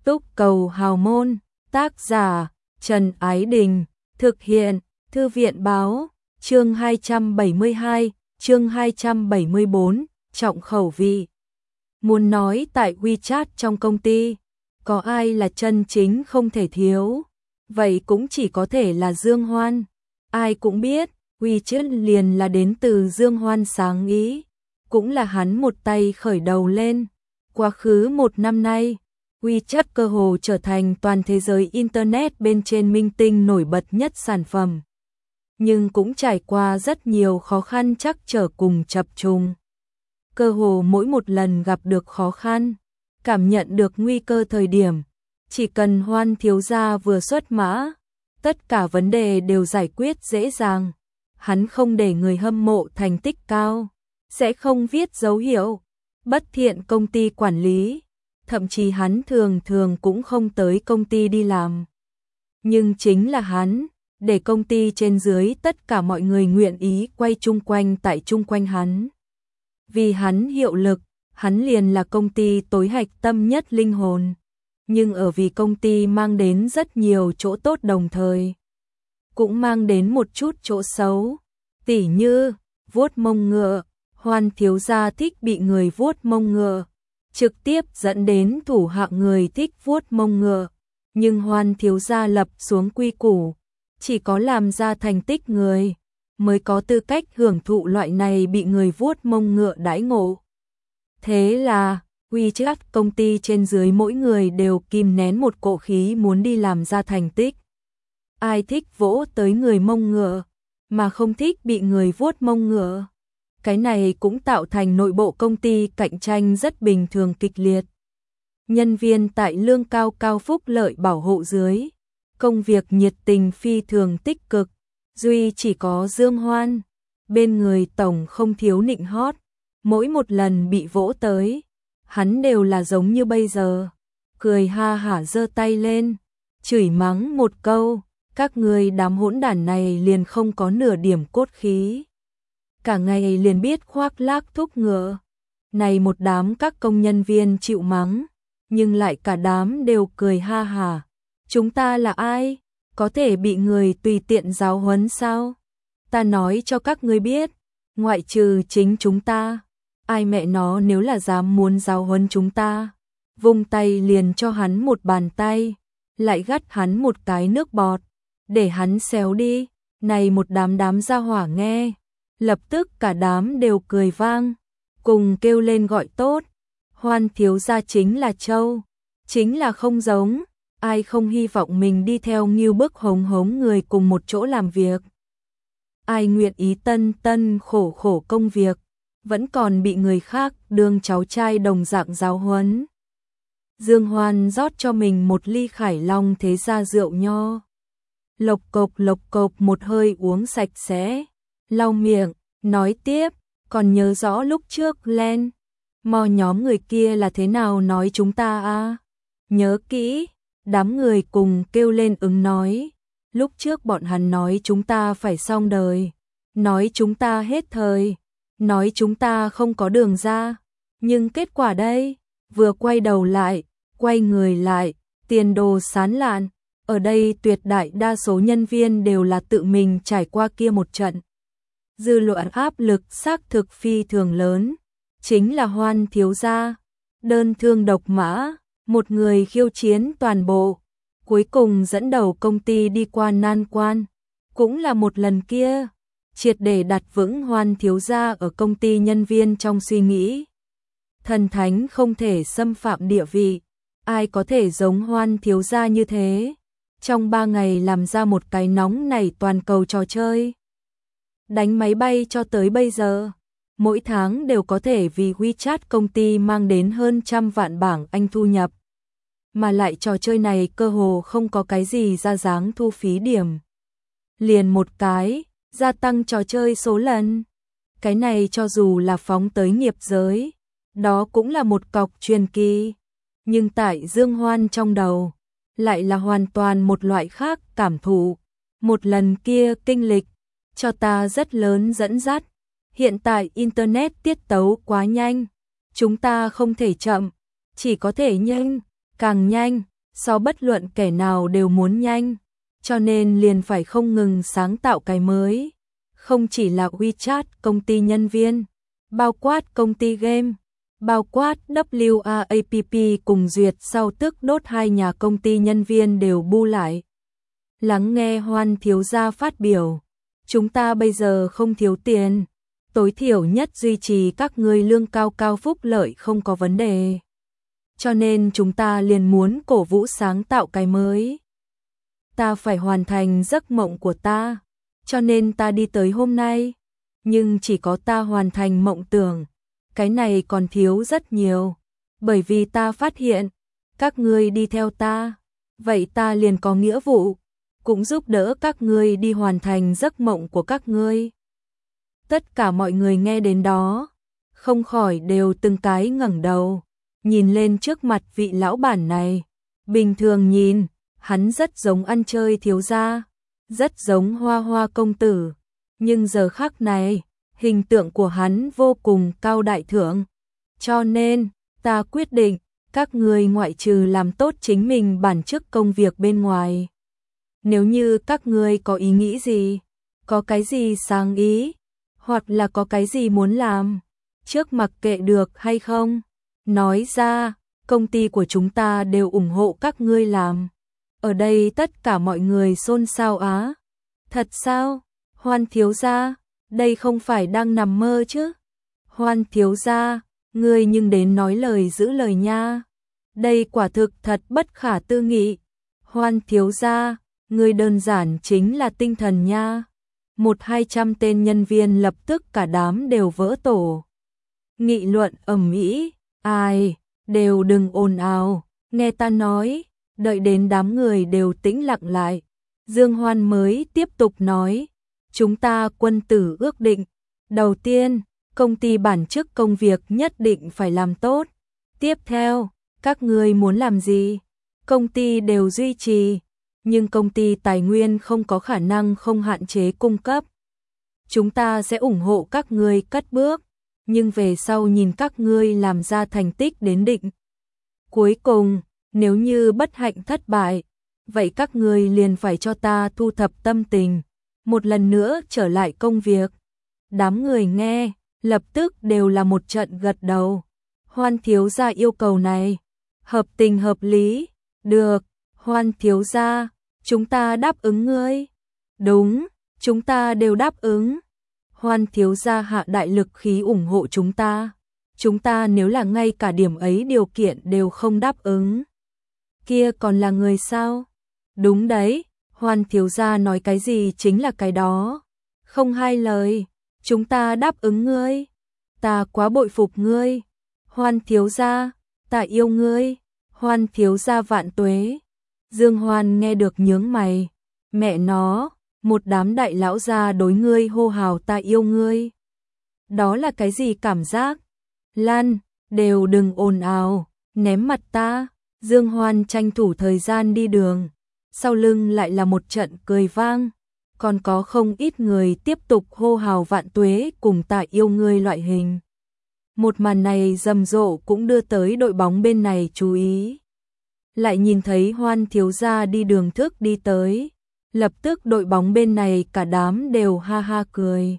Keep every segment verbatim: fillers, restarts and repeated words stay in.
Túc Cầu Hào Môn, tác giả Trần Ái Đình, thực hiện Thư viện Báo, chương hai trăm bảy mươi hai, chương hai trăm bảy mươi bốn, trọng khẩu vị. Muốn nói tại WeChat trong công ty, có ai là chân chính không thể thiếu, vậy cũng chỉ có thể là Dương Hoan. Ai cũng biết, WeChat liền là đến từ Dương Hoan sáng ý, cũng là hắn một tay khởi đầu lên. Quá khứ một năm nay, WeChat cơ hồ trở thành toàn thế giới Internet bên trên minh tinh nổi bật nhất sản phẩm. Nhưng cũng trải qua rất nhiều khó khăn trắc trở cùng chập trùng. Cơ hồ mỗi một lần gặp được khó khăn, cảm nhận được nguy cơ thời điểm, chỉ cần Hoan thiếu gia vừa xuất mã, tất cả vấn đề đều giải quyết dễ dàng. Hắn không để người hâm mộ thành tích cao, sẽ không viết dấu hiệu bất thiện công ty quản lý, thậm chí hắn thường thường cũng không tới công ty đi làm. Nhưng chính là hắn, để công ty trên dưới tất cả mọi người nguyện ý quay chung quanh tại chung quanh hắn. Vì hắn hiệu lực, hắn liền là công ty tối hạch tâm nhất linh hồn. Nhưng ở vì công ty mang đến rất nhiều chỗ tốt đồng thời, cũng mang đến một chút chỗ xấu, tỉ như vuốt mông ngựa. Hoan thiếu gia thích bị người vuốt mông ngựa, trực tiếp dẫn đến thủ hạ người thích vuốt mông ngựa. Nhưng Hoan thiếu gia lập xuống quy củ, chỉ có làm ra thành tích người mới có tư cách hưởng thụ loại này bị người vuốt mông ngựa đãi ngộ. Thế là, WeChat công ty trên dưới mỗi người đều kìm nén một cỗ khí muốn đi làm ra thành tích. Ai thích vỗ tới người mông ngựa, mà không thích bị người vuốt mông ngựa. Cái này cũng tạo thành nội bộ công ty cạnh tranh rất bình thường kịch liệt. Nhân viên tại lương cao cao phúc lợi bảo hộ dưới, công việc nhiệt tình phi thường tích cực, duy chỉ có Dương Hoan, bên người tổng không thiếu nịnh hót, mỗi một lần bị vỗ tới, hắn đều là giống như bây giờ, cười ha hả giơ tay lên, chửi mắng một câu, các người đám hỗn đản này liền không có nửa điểm cốt khí. Cả ngày liền biết khoác lác thúc ngựa. Này một đám các công nhân viên chịu mắng, nhưng lại cả đám đều cười ha hả. Chúng ta là ai? Có thể bị người tùy tiện giáo huấn sao? Ta nói cho các ngươi biết, ngoại trừ chính chúng ta, ai mẹ nó nếu là dám muốn giáo huấn chúng ta, vung tay liền cho hắn một bàn tay, lại gắt hắn một cái nước bọt, để hắn xéo đi. Này một đám đám gia hỏa nghe, lập tức cả đám đều cười vang, cùng kêu lên gọi tốt. Hoan thiếu gia chính là trâu, chính là không giống, ai không hy vọng mình đi theo Ngưu Bức hống hống người cùng một chỗ làm việc. Ai nguyện ý tân tân khổ khổ công việc, vẫn còn bị người khác đương cháu trai đồng dạng giáo huấn. Dương Hoan rót cho mình một ly Khải Long thế gia rượu nho. Lộc cộc lộc cộc một hơi uống sạch sẽ, lau miệng, nói tiếp, còn nhớ rõ lúc trước Len, mò nhóm người kia là thế nào nói chúng ta à? Nhớ kỹ, đám người cùng kêu lên ứng nói, lúc trước bọn hắn nói chúng ta phải xong đời, nói chúng ta hết thời, nói chúng ta không có đường ra, nhưng kết quả đây, vừa quay đầu lại, quay người lại, tiền đồ sán lạn. Ở đây tuyệt đại đa số nhân viên đều là tự mình trải qua kia một trận. Dư luận áp lực xác thực phi thường lớn, chính là Hoan thiếu gia, đơn thương độc mã, một người khiêu chiến toàn bộ, cuối cùng dẫn đầu công ty đi qua nan quan, cũng là một lần kia, triệt để đặt vững Hoan thiếu gia ở công ty nhân viên trong suy nghĩ. Thần thánh không thể xâm phạm địa vị, ai có thể giống Hoan thiếu gia như thế, trong ba ngày làm ra một cái nóng nảy toàn cầu trò chơi. Đánh máy bay cho tới bây giờ, mỗi tháng đều có thể vì WeChat công ty mang đến hơn trăm vạn bảng Anh thu nhập. Mà lại trò chơi này cơ hồ không có cái gì ra dáng thu phí điểm. Liền một cái, gia tăng trò chơi số lần. Cái này cho dù là phóng tới nghiệp giới, đó cũng là một cọc truyền kỳ. Nhưng tại Dương Hoan trong đầu, lại là hoàn toàn một loại khác cảm thụ. Một lần kia kinh lịch, cho ta rất lớn dẫn dắt. Hiện tại Internet tiết tấu quá nhanh, chúng ta không thể chậm, chỉ có thể nhanh, càng nhanh, so bất luận kẻ nào đều muốn nhanh, cho nên liền phải không ngừng sáng tạo cái mới. Không chỉ là WeChat công ty nhân viên, bao quát công ty game, bao quát vê kép a app cùng Duyệt sau tức đốt hai nhà công ty nhân viên đều bu lại. Lắng nghe Hoan thiếu gia phát biểu, chúng ta bây giờ không thiếu tiền, tối thiểu nhất duy trì các ngươi lương cao cao phúc lợi không có vấn đề. Cho nên chúng ta liền muốn cổ vũ sáng tạo cái mới. Ta phải hoàn thành giấc mộng của ta, cho nên ta đi tới hôm nay. Nhưng chỉ có ta hoàn thành mộng tưởng, cái này còn thiếu rất nhiều. Bởi vì ta phát hiện, các ngươi đi theo ta, vậy ta liền có nghĩa vụ, cũng giúp đỡ các ngươi đi hoàn thành giấc mộng của các ngươi. Tất cả mọi người nghe đến đó, không khỏi đều từng cái ngẩng đầu, nhìn lên trước mặt vị lão bản này. Bình thường nhìn, hắn rất giống ăn chơi thiếu gia, rất giống Hoa Hoa công tử, nhưng giờ khắc này, hình tượng của hắn vô cùng cao đại thượng. Cho nên, ta quyết định, các ngươi ngoại trừ làm tốt chính mình bản chức công việc bên ngoài. Nếu như các ngươi có ý nghĩ gì, có cái gì sáng ý, hoặc là có cái gì muốn làm, trước mặc kệ được hay không, nói ra, công ty của chúng ta đều ủng hộ các ngươi làm. Ở đây tất cả mọi người xôn xao á. Thật sao? Hoan thiếu gia, đây không phải đang nằm mơ chứ? Hoan thiếu gia, ngươi nhưng đến nói lời giữ lời nha. Đây quả thực thật bất khả tư nghị. Hoan thiếu gia, ngươi đơn giản chính là tinh thần nha. Một hai trăm tên nhân viên lập tức cả đám đều vỡ tổ. Nghị luận ầm ĩ, ai, đều đừng ồn ào, nghe ta nói. Đợi đến đám người đều tĩnh lặng lại, Dương Hoan mới tiếp tục nói, chúng ta quân tử ước định, đầu tiên, công ty bản chức công việc nhất định phải làm tốt. Tiếp theo, các ngươi muốn làm gì, công ty đều duy trì, nhưng công ty tài nguyên không có khả năng không hạn chế cung cấp. Chúng ta sẽ ủng hộ các ngươi cất bước, nhưng về sau nhìn các ngươi làm ra thành tích đến định. Cuối cùng, nếu như bất hạnh thất bại, vậy các ngươi liền phải cho ta thu thập tâm tình, một lần nữa trở lại công việc. Đám người nghe, lập tức đều là một trận gật đầu. Hoan thiếu gia yêu cầu này, hợp tình hợp lý, được, Hoan thiếu gia, chúng ta đáp ứng ngươi. Đúng, chúng ta đều đáp ứng. Hoan thiếu gia hạ đại lực khí ủng hộ chúng ta. Chúng ta nếu là ngay cả điểm ấy điều kiện đều không đáp ứng, kia còn là người sao? Đúng đấy, Hoan thiếu gia nói cái gì chính là cái đó. Không hai lời, chúng ta đáp ứng ngươi. Ta quá bội phục ngươi. Hoan thiếu gia, ta yêu ngươi. Hoan thiếu gia vạn tuế. Dương Hoan nghe được nhướng mày. Mẹ nó, một đám đại lão gia đối ngươi hô hào ta yêu ngươi. Đó là cái gì cảm giác? Lan, đều đừng ồn ào, ném mặt ta. Dương Hoan tranh thủ thời gian đi đường, sau lưng lại là một trận cười vang, còn có không ít người tiếp tục hô hào vạn tuế cùng ta yêu ngươi loại hình. Một màn này rầm rộ cũng đưa tới đội bóng bên này chú ý. Lại nhìn thấy Hoan thiếu gia đi đường thức đi tới, lập tức đội bóng bên này cả đám đều ha ha cười.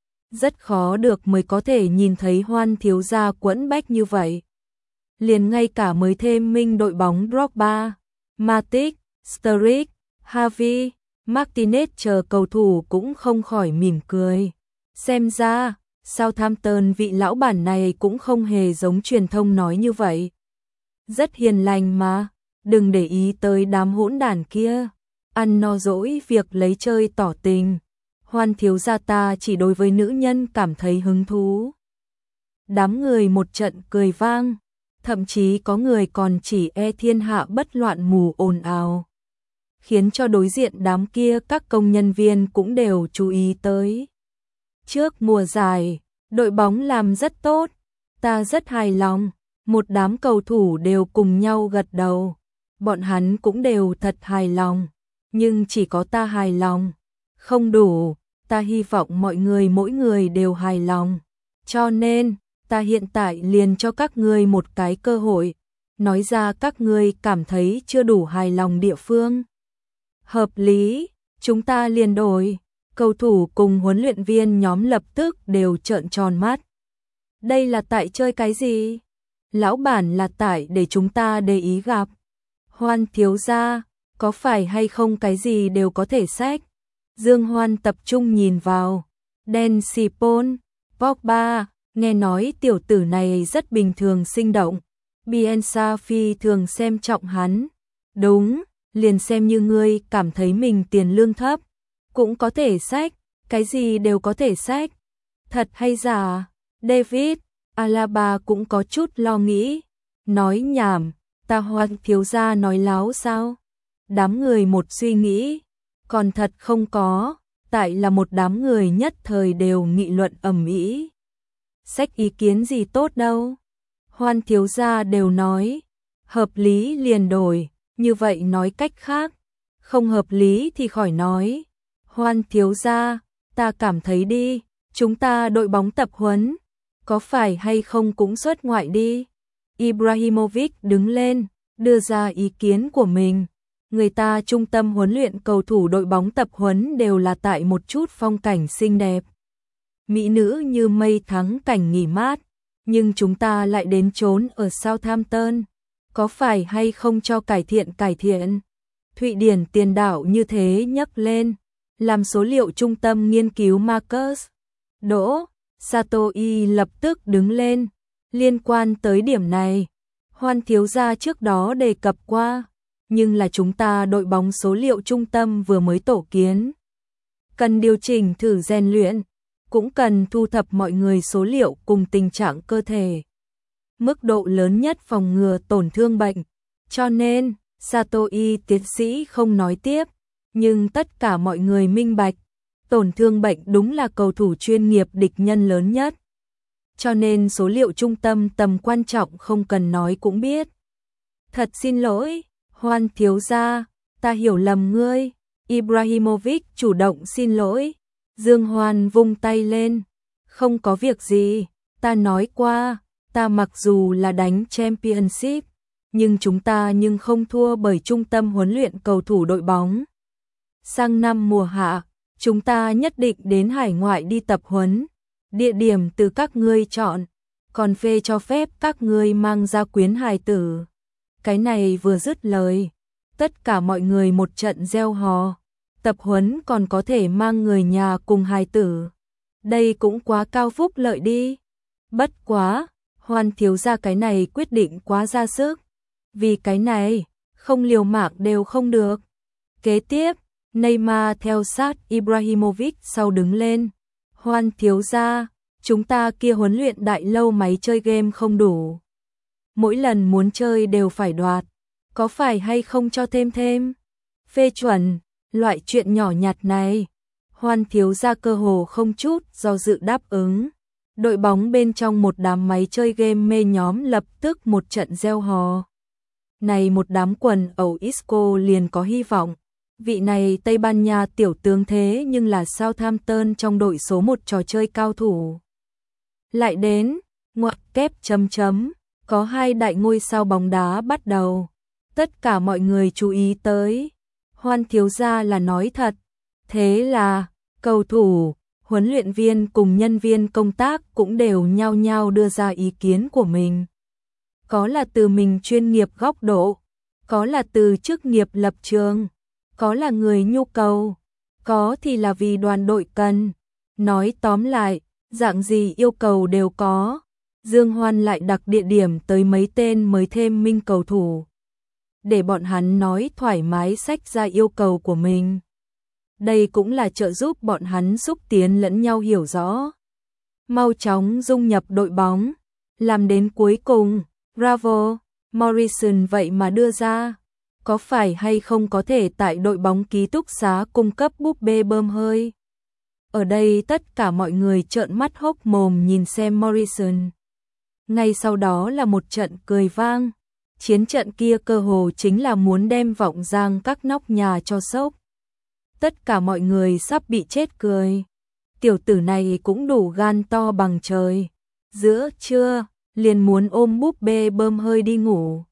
Rất khó được mới có thể nhìn thấy Hoan thiếu gia quẫn bách như vậy. Liền ngay cả mới thêm minh đội bóng Drogba, Matic, Sturridge, Xavi, Martinez chờ cầu thủ cũng không khỏi mỉm cười. Xem ra, Southampton vị lão bản này cũng không hề giống truyền thông nói như vậy. Rất hiền lành mà, đừng để ý tới đám hỗn đản kia. Ăn no dỗi việc lấy chơi tỏ tình. Hoan thiếu gia ta chỉ đối với nữ nhân cảm thấy hứng thú. Đám người một trận cười vang. Thậm chí có người còn chỉ e thiên hạ bất loạn mù ồn ào, khiến cho đối diện đám kia các công nhân viên cũng đều chú ý tới. Trước mùa giải, đội bóng làm rất tốt, ta rất hài lòng, một đám cầu thủ đều cùng nhau gật đầu, bọn hắn cũng đều thật hài lòng, nhưng chỉ có ta hài lòng, không đủ, ta hy vọng mọi người mỗi người đều hài lòng, cho nên ta hiện tại liền cho các ngươi một cái cơ hội, nói ra các ngươi cảm thấy chưa đủ hài lòng địa phương. Hợp lý, chúng ta liền đổi. Cầu thủ cùng huấn luyện viên nhóm lập tức đều trợn tròn mắt. Đây là tại chơi cái gì? Lão bản là tại để chúng ta để ý gặp. Hoan thiếu gia, có phải hay không cái gì đều có thể xách. Dương Hoan tập trung nhìn vào. Den Sipon, Pogba, nghe nói tiểu tử này rất bình thường sinh động. Bielsa phi thường xem trọng hắn. Đúng, liền xem như ngươi cảm thấy mình tiền lương thấp, cũng có thể xách, cái gì đều có thể xách. Thật hay giả? David Alaba cũng có chút lo nghĩ. Nói nhảm, ta Hoan thiếu gia nói láo sao? Đám người một suy nghĩ, còn thật không có, tại là một đám người nhất thời đều nghị luận ầm ĩ. Xách ý kiến gì tốt đâu. Hoan thiếu gia đều nói, hợp lý liền đổi, như vậy nói cách khác, không hợp lý thì khỏi nói. Hoan thiếu gia, ta cảm thấy đi, chúng ta đội bóng tập huấn, có phải hay không cũng xuất ngoại đi. Ibrahimovic đứng lên, đưa ra ý kiến của mình. Người ta trung tâm huấn luyện cầu thủ đội bóng tập huấn đều là tại một chút phong cảnh xinh đẹp. Mỹ nữ như mây thắng cảnh nghỉ mát, nhưng chúng ta lại đến trốn ở Southampton. Có phải hay không cho cải thiện cải thiện? Thụy Điển tiền đạo như thế nhấc lên, làm số liệu trung tâm nghiên cứu Marcus. Đỗ, Satoi lập tức đứng lên. Liên quan tới điểm này, Hoan thiếu gia trước đó đề cập qua, nhưng là chúng ta đội bóng số liệu trung tâm vừa mới tổ kiến. Cần điều chỉnh thử rèn luyện, cũng cần thu thập mọi người số liệu cùng tình trạng cơ thể. Mức độ lớn nhất phòng ngừa tổn thương bệnh. Cho nên, Satoi tiến sĩ không nói tiếp, nhưng tất cả mọi người minh bạch, tổn thương bệnh đúng là cầu thủ chuyên nghiệp địch nhân lớn nhất. Cho nên số liệu trung tâm tầm quan trọng không cần nói cũng biết. Thật xin lỗi, Hoan thiếu gia, ta hiểu lầm ngươi. Ibrahimovic chủ động xin lỗi. Dương Hoan vung tay lên. Không có việc gì, ta nói qua, ta mặc dù là đánh Championship, nhưng chúng ta nhưng không thua bởi trung tâm huấn luyện cầu thủ đội bóng. Sang năm mùa hạ, chúng ta nhất định đến hải ngoại đi tập huấn. Địa điểm từ các ngươi chọn, còn phê cho phép các ngươi mang ra quyến hài tử. Cái này vừa dứt lời, tất cả mọi người một trận reo hò. Tập huấn còn có thể mang người nhà cùng hài tử. Đây cũng quá cao phúc lợi đi. Bất quá, Hoan thiếu gia cái này quyết định quá ra sức. Vì cái này, không liều mạng đều không được. Kế tiếp, Neymar theo sát Ibrahimovic sau đứng lên. Hoan thiếu gia, chúng ta kia huấn luyện đại lâu máy chơi game không đủ. Mỗi lần muốn chơi đều phải đoạt. Có phải hay không cho thêm thêm? Phê chuẩn, loại chuyện nhỏ nhặt này. Hoan thiếu gia cơ hồ không chút do dự đáp ứng. Đội bóng bên trong một đám máy chơi game mê nhóm lập tức một trận reo hò. Này một đám quần ẩu Isco liền có hy vọng. Vị này Tây Ban Nha tiểu tướng thế nhưng là Southampton trong đội số một trò chơi cao thủ. Lại đến, ngoặc kép chấm chấm, có hai đại ngôi sao bóng đá bắt đầu. Tất cả mọi người chú ý tới. Hoan thiếu gia là nói thật. Thế là, cầu thủ, huấn luyện viên cùng nhân viên công tác cũng đều nhao nhao đưa ra ý kiến của mình. Có là từ mình chuyên nghiệp góc độ, có là từ chức nghiệp lập trường, có là người nhu cầu, có thì là vì đoàn đội cần. Nói tóm lại, dạng gì yêu cầu đều có. Dương Hoan lại đặt địa điểm tới mấy tên mới thêm minh cầu thủ, để bọn hắn nói thoải mái xách ra yêu cầu của mình. Đây cũng là trợ giúp bọn hắn xúc tiến lẫn nhau hiểu rõ, mau chóng dung nhập đội bóng. Làm đến cuối cùng, bravo, Morrison vậy mà đưa ra. Có phải hay không có thể tại đội bóng ký túc xá cung cấp búp bê bơm hơi? Ở đây tất cả mọi người trợn mắt hốc mồm nhìn xem Morrison. Ngay sau đó là một trận cười vang. Chiến trận kia cơ hồ chính là muốn đem vọng giang các nóc nhà cho sốc. Tất cả mọi người sắp bị chết cười. Tiểu tử này cũng đủ gan to bằng trời. Giữa trưa, liền muốn ôm búp bê bơm hơi đi ngủ.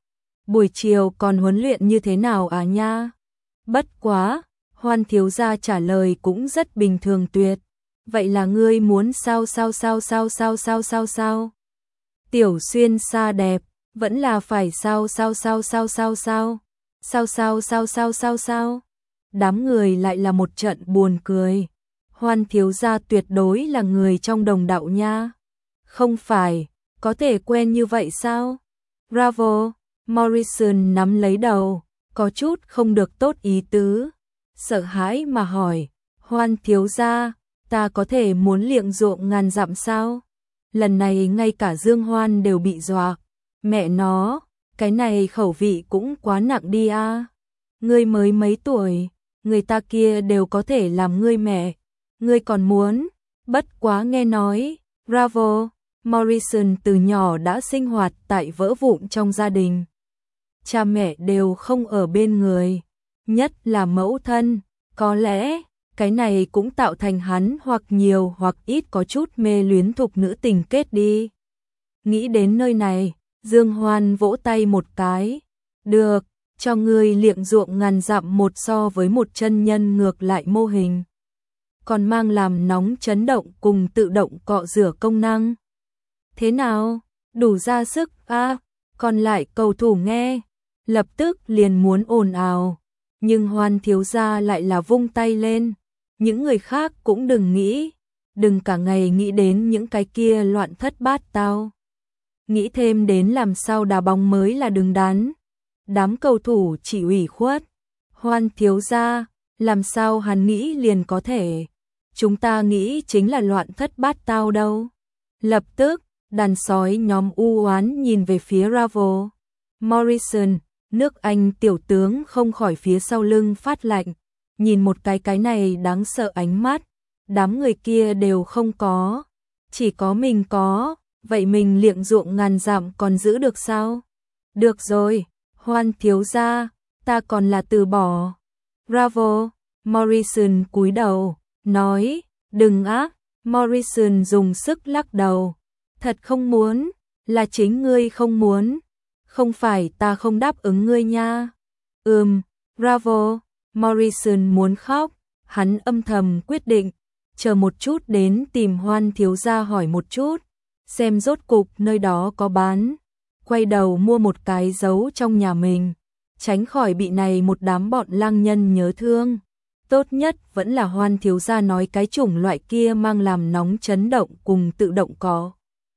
buổi chiều còn huấn luyện như thế nào à nha? Bất quá, Hoan thiếu gia trả lời cũng rất bình thường tuyệt. Vậy là ngươi muốn sao sao sao sao sao sao sao sao? Tiểu Xuyên xa đẹp, vẫn là phải sao sao sao sao sao sao? Sao sao sao sao sao sao? Đám người lại là một trận buồn cười. Hoan thiếu gia tuyệt đối là người trong đồng đạo nha. Không phải, có thể quen như vậy sao? Bravo, Morrison nắm lấy đầu, có chút không được tốt ý tứ. Sợ hãi mà hỏi, Hoan thiếu gia, ta có thể muốn liệng ruộng ngàn dặm sao? Lần này ngay cả Dương Hoan đều bị dọa. Mẹ nó, cái này khẩu vị cũng quá nặng đi a. Ngươi mới mấy tuổi, người ta kia đều có thể làm ngươi mẹ. Ngươi còn muốn, bất quá nghe nói, bravo, Morrison từ nhỏ đã sinh hoạt tại vỡ vụn trong gia đình. Cha mẹ đều không ở bên người, nhất là mẫu thân, có lẽ cái này cũng tạo thành hắn hoặc nhiều hoặc ít có chút mê luyến thục nữ tình kết đi. Nghĩ đến nơi này, Dương Hoan vỗ tay một cái, được, cho ngươi liệng ruộng ngàn dặm một so với một chân nhân ngược lại mô hình. Còn mang làm nóng chấn động cùng tự động cọ rửa công năng. Thế nào, đủ ra sức à, còn lại cầu thủ nghe, lập tức liền muốn ồn ào, nhưng Hoan thiếu gia lại là vung tay lên, những người khác cũng đừng nghĩ, đừng cả ngày nghĩ đến những cái kia loạn thất bát tao. Nghĩ thêm đến làm sao đá bóng mới là đứng đắn. Đám cầu thủ chỉ ủy khuất, Hoan thiếu gia, làm sao hắn nghĩ liền có thể. Chúng ta nghĩ chính là loạn thất bát tao đâu. Lập tức, đàn sói nhóm u oán nhìn về phía Bravo. Morrison, nước Anh tiểu tướng không khỏi phía sau lưng phát lạnh, nhìn một cái cái này đáng sợ ánh mắt, đám người kia đều không có, chỉ có mình có, vậy mình liệng ruộng ngàn dặm còn giữ được sao? Được rồi, Hoan thiếu gia, ta còn là từ bỏ. Bravo, Morrison cúi đầu, nói, đừng á, Morrison dùng sức lắc đầu, thật không muốn, là chính ngươi không muốn, không phải ta không đáp ứng ngươi nha. Ừm, bravo, Morrison muốn khóc, hắn âm thầm quyết định, chờ một chút đến tìm Hoan thiếu gia hỏi một chút, xem rốt cục nơi đó có bán, quay đầu mua một cái giấu trong nhà mình, tránh khỏi bị này một đám bọn lang nhân nhớ thương. Tốt nhất vẫn là Hoan thiếu gia nói cái chủng loại kia mang làm nóng chấn động cùng tự động có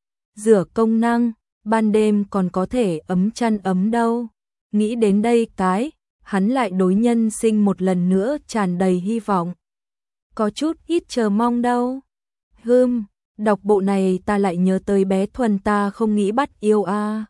rửa công năng, ban đêm còn có thể ấm chăn ấm đâu. Nghĩ đến đây cái, hắn lại đối nhân sinh một lần nữa tràn đầy hy vọng. Có chút ít chờ mong đâu. Hừm, đọc bộ này ta lại nhớ tới bé Thuần ta không nghĩ bắt yêu a. À.